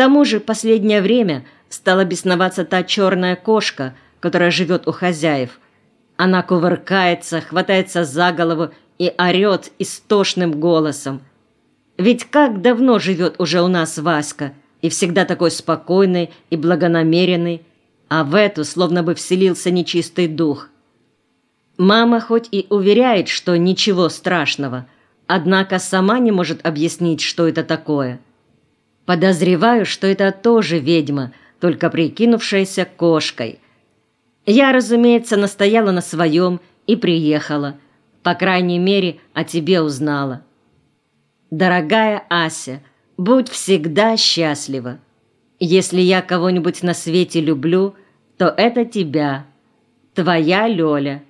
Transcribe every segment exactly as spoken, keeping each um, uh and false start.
тому же последнее время стала бесноваться та черная кошка, которая живет у хозяев. Она кувыркается, хватается за голову и орет истошным голосом. Ведь как давно живет уже у нас Васька, и всегда такой спокойный и благонамеренный, а в эту словно бы вселился нечистый дух. Мама хоть и уверяет, что ничего страшного, однако сама не может объяснить, что это такое. Подозреваю, что это тоже ведьма, только прикинувшаяся кошкой. Я, разумеется, настояла на своем и приехала. По крайней мере, о тебе узнала. Дорогая Ася, будь всегда счастлива. Если я кого-нибудь на свете люблю, то это тебя. Твоя Лёля.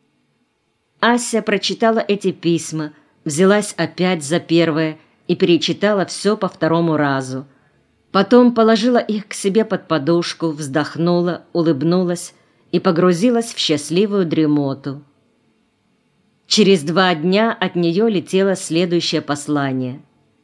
Ася прочитала эти письма, взялась опять за первое и перечитала все по второму разу. Потом положила их к себе под подушку, вздохнула, улыбнулась и погрузилась в счастливую дремоту. Через два дня от нее летело следующее послание.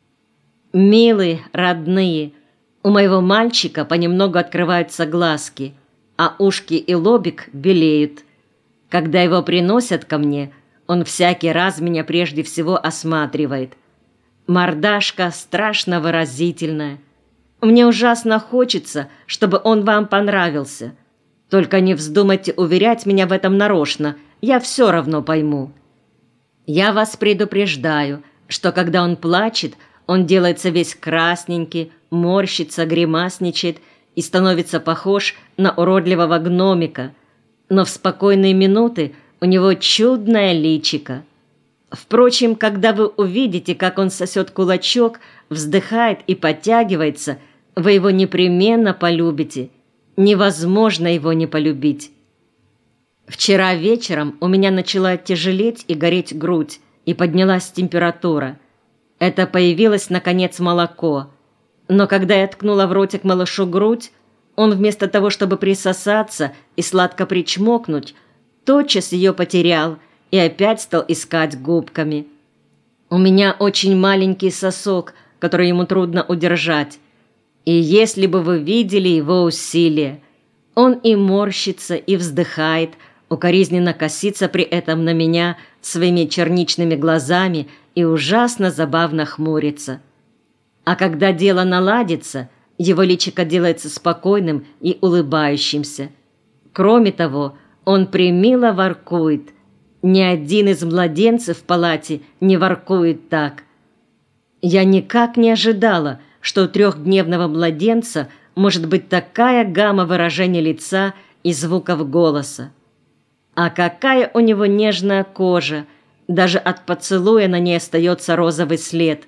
«Милые, родные, у моего мальчика понемногу открываются глазки, а ушки и лобик белеют. Когда его приносят ко мне, он всякий раз меня прежде всего осматривает. Мордашка страшно выразительная. Мне ужасно хочется, чтобы он вам понравился. Только не вздумайте уверять меня в этом нарочно, я все равно пойму. Я вас предупреждаю, что когда он плачет, он делается весь красненький, морщится, гримасничает и становится похож на уродливого гномика. Но в спокойные минуты у него чудное личико. Впрочем, когда вы увидите, как он сосет кулачок, вздыхает и подтягивается, вы его непременно полюбите. Невозможно его не полюбить. Вчера вечером у меня начала тяжелеть и гореть грудь, и поднялась температура. Это появилось, наконец, молоко. Но когда я ткнула в ротик малышу грудь, он вместо того, чтобы присосаться и сладко причмокнуть, тотчас ее потерял и опять стал искать губками. У меня очень маленький сосок, который ему трудно удержать. И если бы вы видели его усилия, он и морщится, и вздыхает, укоризненно косится при этом на меня своими черничными глазами и ужасно забавно хмурится. А когда дело наладится, его личико делается спокойным и улыбающимся. Кроме того, он премило воркует. Ни один из младенцев в палате не воркует так. Я никак не ожидала, что у трехдневного младенца может быть такая гамма выражения лица и звуков голоса. А какая у него нежная кожа, даже от поцелуя на ней остается розовый след.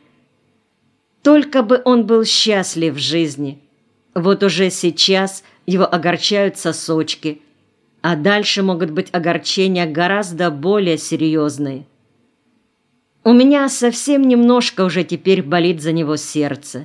Только бы он был счастлив в жизни. Вот уже сейчас его огорчают сосочки, а дальше могут быть огорчения гораздо более серьезные. У меня совсем немножко уже теперь болит за него сердце.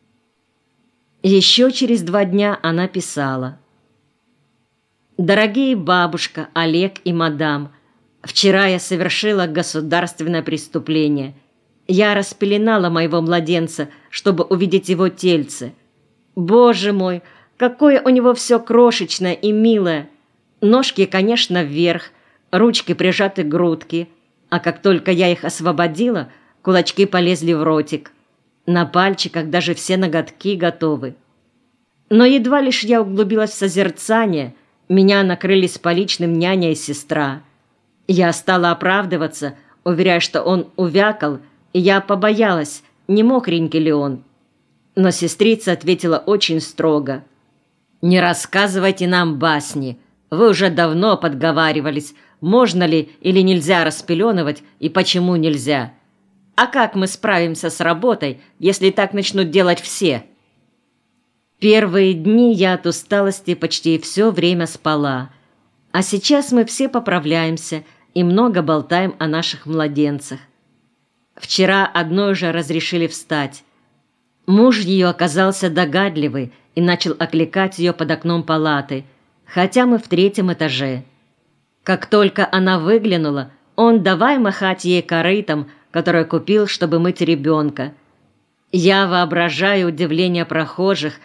Еще через два дня она писала. «Дорогие бабушка, Олег и мадам, вчера я совершила государственное преступление. Я распеленала моего младенца, чтобы увидеть его тельце. Боже мой, какое у него все крошечное и милое. Ножки, конечно, вверх, ручки прижаты к грудке, а как только я их освободила, кулачки полезли в ротик. На пальчиках даже все ноготки готовы. Но едва лишь я углубилась в созерцание, меня накрыли с поличным няня и сестра. Я стала оправдываться, уверяя, что он увякал, и я побоялась, не мокренький ли он. Но сестрица ответила очень строго. «Не рассказывайте нам басни. Вы уже давно подговаривались, можно ли или нельзя распеленывать и почему нельзя. А как мы справимся с работой, если так начнут делать все?» Первые дни я от усталости почти все время спала, а сейчас мы все поправляемся и много болтаем о наших младенцах. Вчера одной уже разрешили встать. Муж ее оказался догадливый и начал окликать ее под окном палаты, хотя мы в третьем этаже. Как только она выглянула, он давай махать ей корытом, которое купил, чтобы мыть ребенка. Я воображаю удивление прохожих,